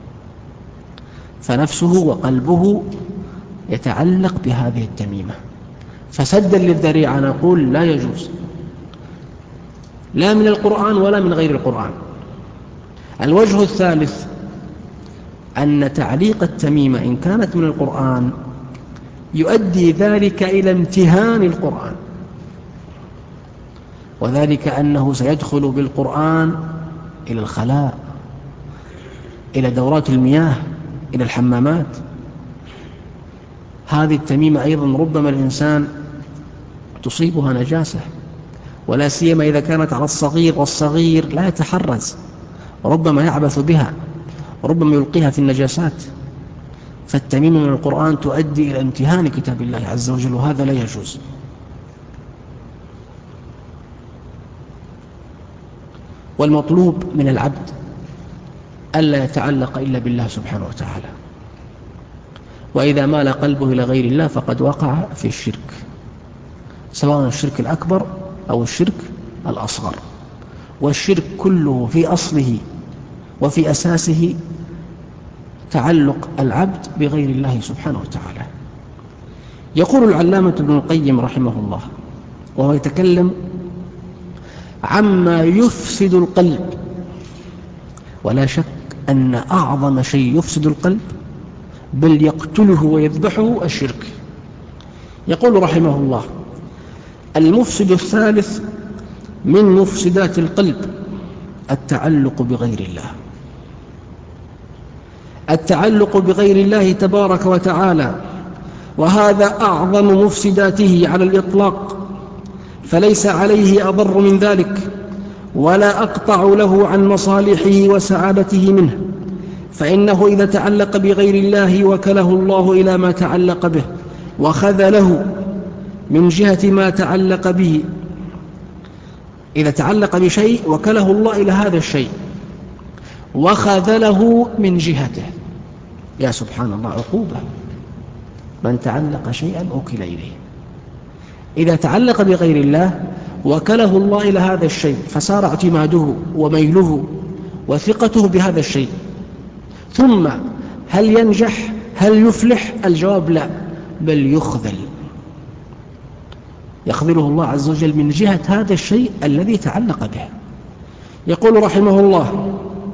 فنفسه وقلبه يتعلق بهذه التميمة. فسدا للذريعة نقول لا يجوز، لا من القرآن ولا من غير القرآن. الوجه الثالث أن تعليق التميمة إن كانت من القرآن يؤدي ذلك إلى امتهان القرآن، وذلك أنه سيدخل بالقرآن إلى الخلاء، إلى دورات المياه، إلى الحمامات. هذه التميمة أيضا ربما الإنسان تصيبها نجاسة، ولا سيما إذا كانت على الصغير، والصغير لا يتحرز، ربما يعبث بها، وربما يلقيها في النجاسات. فالتميمة من القرآن تؤدي إلى امتهان كتاب الله عز وجل، وهذا لا يجوز. والمطلوب من العبد ألا يتعلق إلا بالله سبحانه وتعالى، وإذا مال قلبه إلى غير الله فقد وقع في الشرك، سواء الشرك الأكبر أو الشرك الأصغر. والشرك كله في أصله وفي أساسه تعلق العبد بغير الله سبحانه وتعالى. يقول العلامة ابن القيم رحمه الله وهو يتكلم عما يفسد القلب، ولا شك أن أعظم شيء يفسد القلب بل يقتله ويذبحه الشرك. يقول رحمه الله: المفسد الثالث من مفسدات القلب التعلق بغير الله. التعلق بغير الله تبارك وتعالى، وهذا أعظم مفسداته على الإطلاق، فليس عليه أضر من ذلك ولا أقطع له عن مصالحه وسعادته منه. فإنه إذا تعلق بغير الله وكله الله إلى ما تعلق به وخذله من جهة ما تعلق به. إذا تعلق بشيء وكله الله إلى هذا الشيء وخذله من جهته، يا سبحان الله، عقوبة من تعلق شيئا أوكل إليه. إذا تعلق بغير الله وكله الله إلى هذا الشيء فصار اعتماده وميله وثقته بهذا الشيء، ثم هل ينجح؟ هل يفلح؟ الجواب لا، بل يخذله الله عز وجل من جهة هذا الشيء الذي تعلق به. يقول رحمه الله: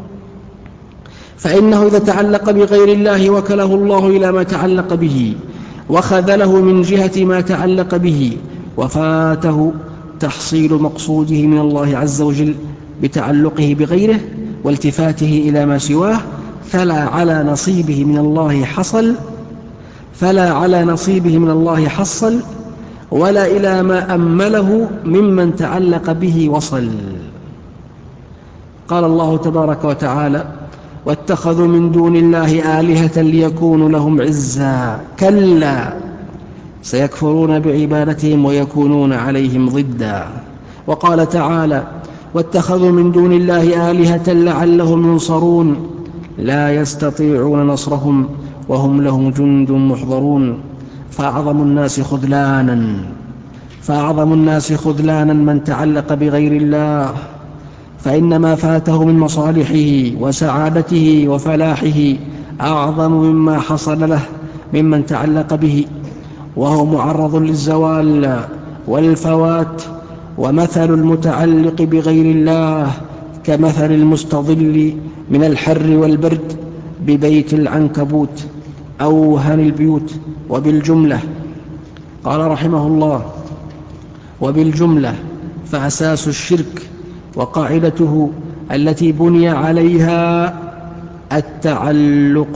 فإنه إذا تعلق بغير الله وكله الله إلى ما تعلق به وخذله من جهة ما تعلق به وفاته تحصيل مقصوده من الله عز وجل بتعلقه بغيره والتفاته إلى ما سواه، فلا على نصيبه من الله حصل ولا إلى ما أمله ممن تعلق به وصل. قال الله تبارك وتعالى: واتخذوا من دون الله آلهة ليكونوا لهم عزا كلا سيكفرون بعبادتهم ويكونون عليهم ضدا. وقال تعالى: واتخذوا من دون الله آلهة لعلهم ينصرون لا يستطيعون نصرهم وهم لهم جند محضرون. فأعظم الناس خذلانا من تعلق بغير الله، فإنما فاته من مصالحه وسعادته وفلاحه أعظم مما حصل له ممن تعلق به، وهو معرض للزوال والفوات. ومثل المتعلق بغير الله كمثل المستظل من الحر والبرد ببيت العنكبوت أوهن البيوت. وبالجملة قال رحمه الله: وبالجملة فأساس الشرك وقاعدته التي بني عليها التعلق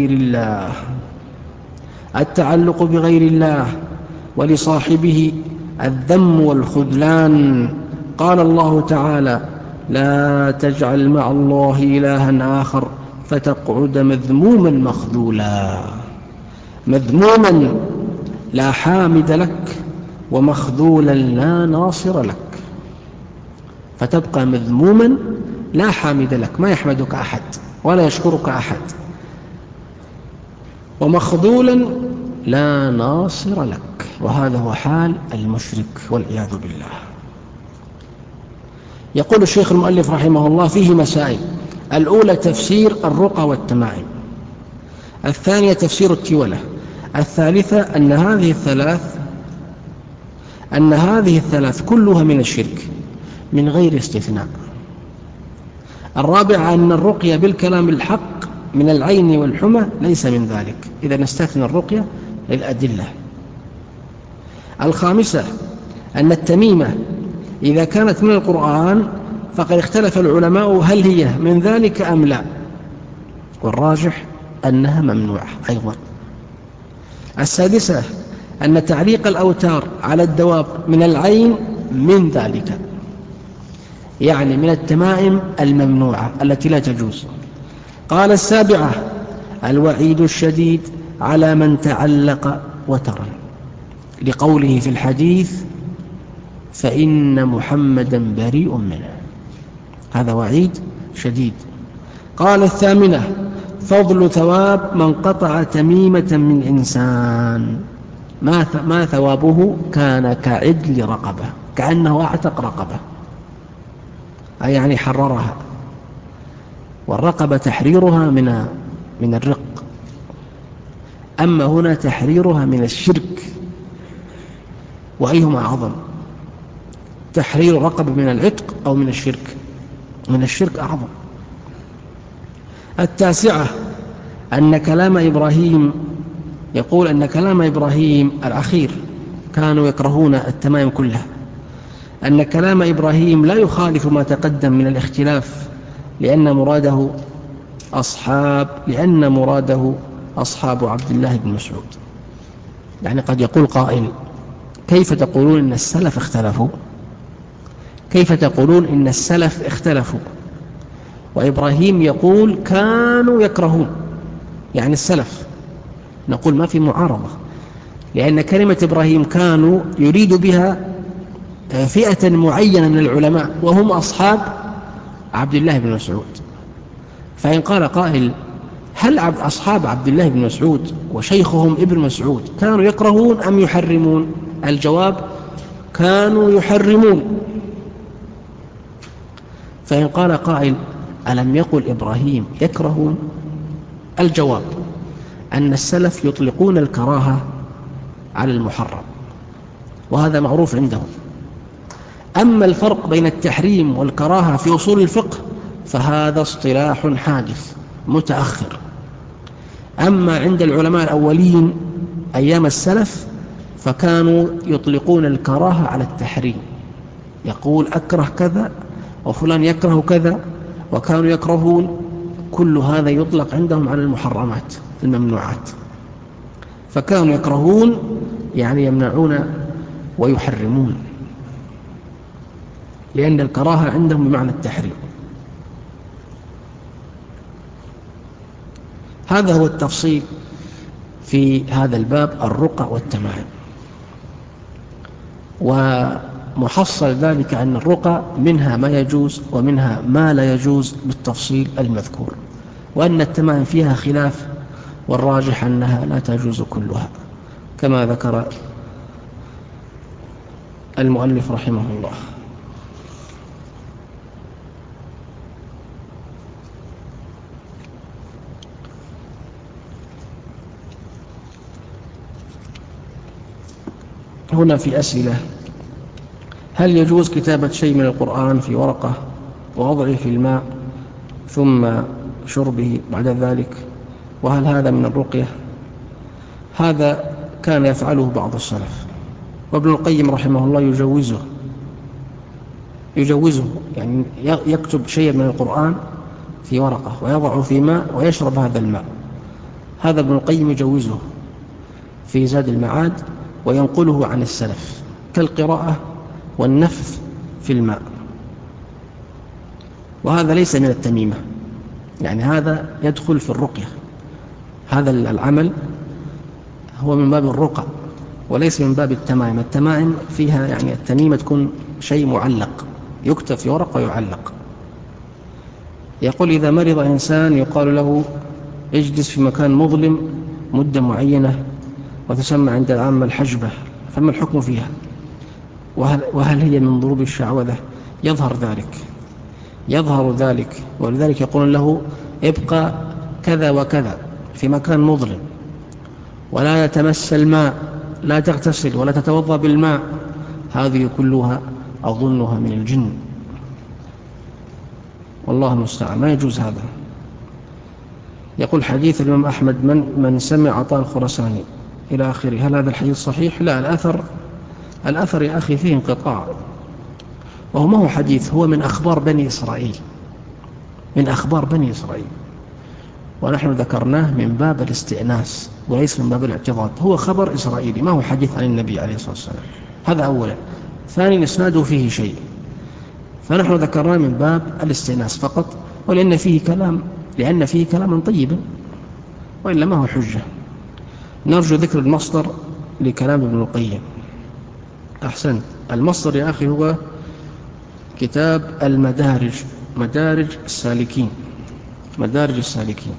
بغير الله، ولصاحبه الذم والخذلان. قال الله تعالى: لا تجعل مع الله إلها آخر فتقعد مذموما مخذولا. مذموما لا حامد لك، ومخذولا لا ناصر لك. فتبقى مذموما لا حامد لك، ما يحمدك أحد ولا يشكرك أحد، ومخذولا لا ناصر لك. وهذا هو حال المشرك والعياذ بالله. يقول الشيخ المؤلف رحمه الله: فيه مسائل: الأولى تفسير الرقى والتمائم، الثانية تفسير التولة، الثالثة أن هذه الثلاث كلها من الشرك من غير استثناء، الرابعة أن الرقية بالكلام الحق من العين والحمى ليس من ذلك إذا نستثنى الرقية للأدلة، الخامسة أن التميمة إذا كانت من القرآن فقد اختلف العلماء هل هي من ذلك أم لا، والراجح أنها ممنوعة أيضا. السادسة أن تعليق الأوتار على الدواب من العين من ذلك، يعني من التمائم الممنوعة التي لا تجوز. قال السابعة الوعيد الشديد على من تعلق وترا، لقوله في الحديث فإن محمدا بريء منه، هذا وعيد شديد. قال الثامنة فضل ثواب من قطع تميمة من إنسان، ما ثوابه؟ كان كعدل رقبة، كأنه أعتق رقبة، أي يعني حررها، والرقبة تحريرها من الرق، أما هنا تحريرها من الشرك، وأيهما أعظم؟ تحرير رقبة من العتق أو من الشرك؟ من الشرك أعظم. التاسعة أن كلام إبراهيم، يقول أن كلام إبراهيم الأخير كانوا يكرهون التمائم كلها، أن كلام إبراهيم لا يخالف ما تقدم من الاختلاف، لأن مراده أصحاب عبد الله بن مسعود. يعني قد يقول قائل كيف تقولون إن السلف اختلفوا؟ كيف تقولون إن السلف اختلفوا وإبراهيم يقول كانوا يكرهون؟ يعني السلف، نقول ما في معارضة، لأن كلمة إبراهيم كانوا يريد بها فئة معينة من العلماء وهم أصحاب عبد الله بن مسعود. فإن قال قائل هل أصحاب عبد الله بن مسعود وشيخهم ابن مسعود كانوا يكرهون أم يحرمون؟ الجواب كانوا يحرمون. فإن قال قائل ألم يقل إبراهيم يكرهون؟ الجواب أن السلف يطلقون الكراهة على المحرم، وهذا معروف عندهم. أما الفرق بين التحريم والكراهة في أصول الفقه فهذا اصطلاح حادث متأخر. أما عند العلماء الأولين أيام السلف فكانوا يطلقون الكراهة على التحريم، يقول أكره كذا وفلان يكره كذا، وكانوا يكرهون، كل هذا يطلق عندهم على المحرمات الممنوعات. فكانوا يكرهون يعني يمنعون ويحرمون، لأن الكراهة عندهم بمعنى التحريم. هذا هو التفصيل في هذا الباب، الرقى والتمائم. ومحصل ذلك أن الرقى منها ما يجوز ومنها ما لا يجوز بالتفصيل المذكور، وأن التمائم فيها خلاف، والراجح أنها لا تجوز كلها كما ذكر المؤلف رحمه الله. هنا في أسئلة: هل يجوز كتابة شيء من القرآن في ورقة ووضعه في الماء ثم شربه بعد ذلك؟ وهل هذا من الرقية؟ هذا كان يفعله بعض السلف، وابن القيم رحمه الله يجوزه، يعني يكتب شيء من القرآن في ورقة ويضعه في ماء ويشرب هذا الماء. هذا ابن القيم يجوزه في زاد المعاد وينقله عن السلف كالقراءة والنفث في الماء، وهذا ليس من التميمة، يعني هذا يدخل في الرقية. هذا العمل هو من باب الرقى وليس من باب التمائم. التمائم فيها يعني التميمة تكون شيء معلق، يكتب في ورقة ويعلق. يقول إذا مرض إنسان يقال له اجلس في مكان مظلم مدة معينة وتسمى عند العامة الحجبة، فما الحكم فيها؟ وهل هي من ضروب الشعوذة؟ يظهر ذلك، ولذلك يقول له ابقى كذا وكذا في مكان مظلم، ولا يتمس الماء، لا تغتسل ولا تتوضأ بالماء. هذه كلها أظنها من الجن، والله المستعان، ما يجوز هذا. يقول حديث الإمام أحمد من سمع عطاء الخرساني إلى آخره، هل هذا الحديث صحيح؟ لا، الأثر يا أخي فيه انقطاع، وهو ما هو حديث، هو من أخبار بني إسرائيل، من أخبار بني إسرائيل، ونحن ذكرناه من باب الاستئناس وليس من باب الاعتضاد. هو خبر إسرائيلي، ما هو حديث عن النبي عليه الصلاة والسلام. هذا أولا. ثانيا إسناده فيه شيء، فنحن ذكرناه من باب الاستئناس فقط، ولأن فيه كلاما طيبا، وإلا ما هو حجة. نرجو ذكر المصدر لكلام ابن القيم. أحسنت. المصدر يا أخي هو كتاب المدارج، مدارج السالكين، مدارج السالكين.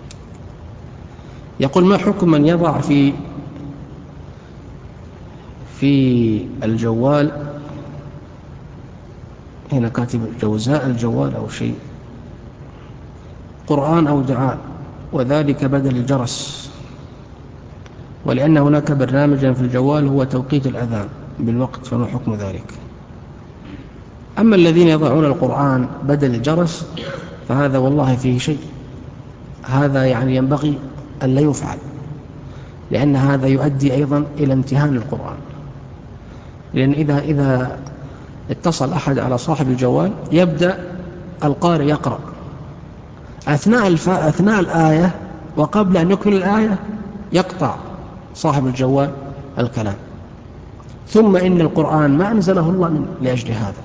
يقول: ما حكم من يضع في الجوال، هنا كاتب جوزاء الجوال أو شيء، قرآن أو دعاء، وذلك بدل الجرس، ولأن هناك برنامجا في الجوال هو توقيت الأذان بالوقت، فما حكم ذلك؟ أما الذين يضعون القرآن بدل الجرس فهذا والله فيه شيء، هذا يعني ينبغي أن لا يفعل، لأن هذا يؤدي أيضا إلى امتهان القرآن. لأن إذا اتصل أحد على صاحب الجوال يبدأ القارئ يقرأ أثناء الآية، وقبل أن يكمل الآية يقطع صاحب الجوال الكلام، ثم إن القرآن ما أنزله الله لأجل هذا.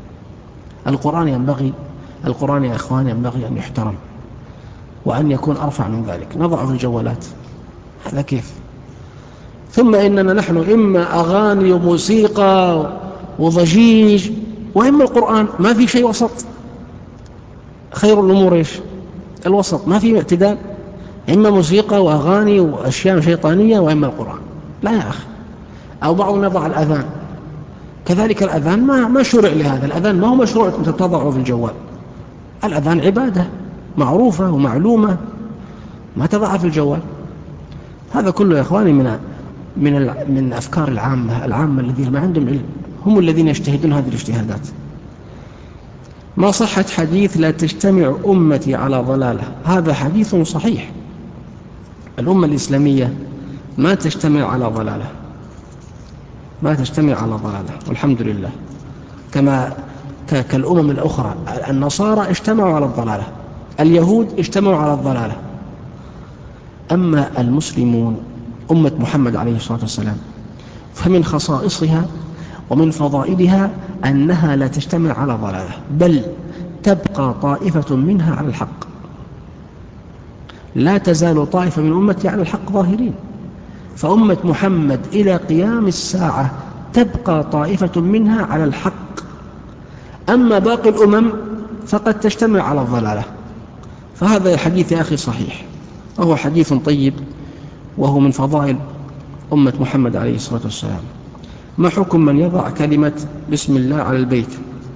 القرآن يا إخوان ينبغي أن يحترم وأن يكون أرفع من ذلك. نضع في الجوالات، هذا كيف؟ ثم إننا نحن إما أغاني وموسيقى وضجيج، وإما القرآن، ما في شيء وسط. خير الأمور إيش؟ الوسط، ما في اعتدال، إما موسيقى وأغاني وأشياء شيطانية، وإما القرآن. لا يا أخي. أو بعضنا يضع الأذان، كذلك الأذان ما شرع لهذا. الأذان ما هو مشروع أنت تضعه في الجوال. الأذان عبادة معروفة ومعلومة، ما تضعها في الجوال. هذا كله يا إخواني من أفكار العامة الذين ما عندهم علم، هم الذين يجتهدون هذه الاجتهادات. ما صحة حديث لا تجتمع أمتي على ضلالة؟ هذا حديث صحيح. الأمة الإسلامية ما تجتمع على ضلالة، ما تجتمع على ضلالة، والحمد لله. كالأمم الأخرى، النصارى اجتمعوا على الضلالة، اليهود اجتمعوا على الضلالة. أما المسلمون أمة محمد عليه الصلاة والسلام فمن خصائصها ومن فضائلها أنها لا تجتمع على ضلالة، بل تبقى طائفة منها على الحق. لا تزال طائفة من أمتي على الحق ظاهرين. فأمة محمد إلى قيام الساعة تبقى طائفة منها على الحق. أما باقي الأمم فقد تجتمع على الضلالة. فهذا الحديث يا أخي صحيح، وهو حديث طيب، وهو من فضائل أمة محمد عليه الصلاة والسلام. ما حكم من يضع كلمة بسم الله على البيت؟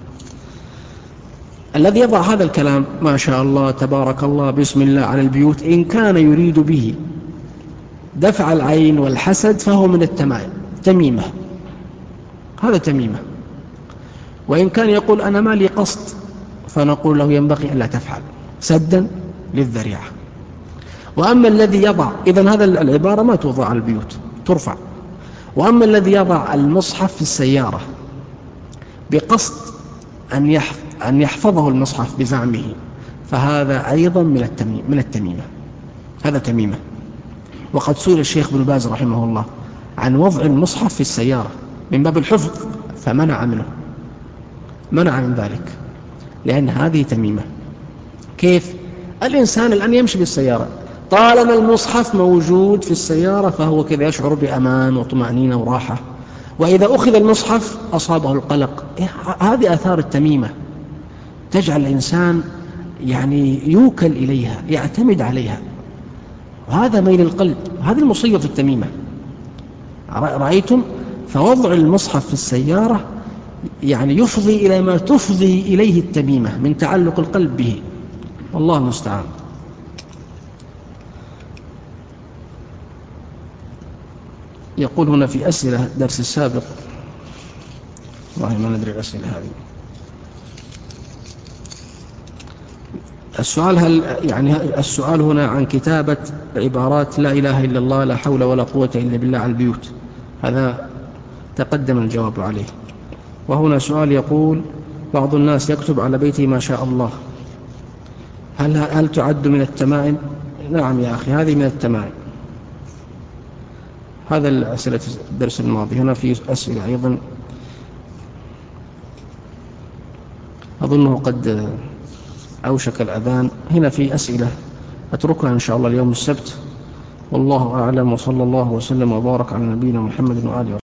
الذي يضع هذا الكلام ما شاء الله تبارك الله بسم الله على البيوت، إن كان يريد به دفع العين والحسد فهو من التميمة، هذا تميمة. وإن كان يقول أنا ما لي قصد فنقول له ينبغي ألا تفعل سدا للذريعة. وأما الذي يضع، إذن هذا العبارة ما توضع على البيوت، ترفع. وأما الذي يضع المصحف في السيارة بقصد أن يحفظه المصحف بزعمه فهذا أيضا من التميمة، هذا تميمة. وقد سئل الشيخ بن باز رحمه الله عن وضع المصحف في السيارة من باب الحفظ فمنع منه، منع من ذلك، لأن هذه تميمة. كيف؟ الإنسان الآن يمشي بالسيارة، طالما المصحف موجود في السيارة فهو كذا يشعر بأمان وطمأنينة وراحة، وإذا أخذ المصحف أصابه القلق. هذه آثار التميمة، تجعل الإنسان يعني يوكل إليها، يعتمد عليها، وهذا ميل القلب. هذه المصيبة في التميمة، رأيتم؟ فوضع المصحف في السيارة يعني يفضي إلى ما تفضي إليه التميمة من تعلق القلب به، والله المستعان. يقول هنا في أسئلة درس السابق، والله ما ندري الأسئلة هذه. السؤال هنا عن كتابة عبارات لا إله إلا الله لا حول ولا قوة إلا بالله على البيوت، هذا تقدم الجواب عليه. وهنا سؤال يقول بعض الناس يكتب على بيته ما شاء الله، هل تعد من التمائم؟ نعم يا أخي، هذه من التمائم. هذا الأسئلة الدرس الماضي. هنا في أسئلة أيضا أظنه قد أوشك الأذان. هنا في أسئلة أتركها إن شاء الله اليوم السبت، والله أعلم، وصلى الله وسلم وبارك على نبينا محمد وآله.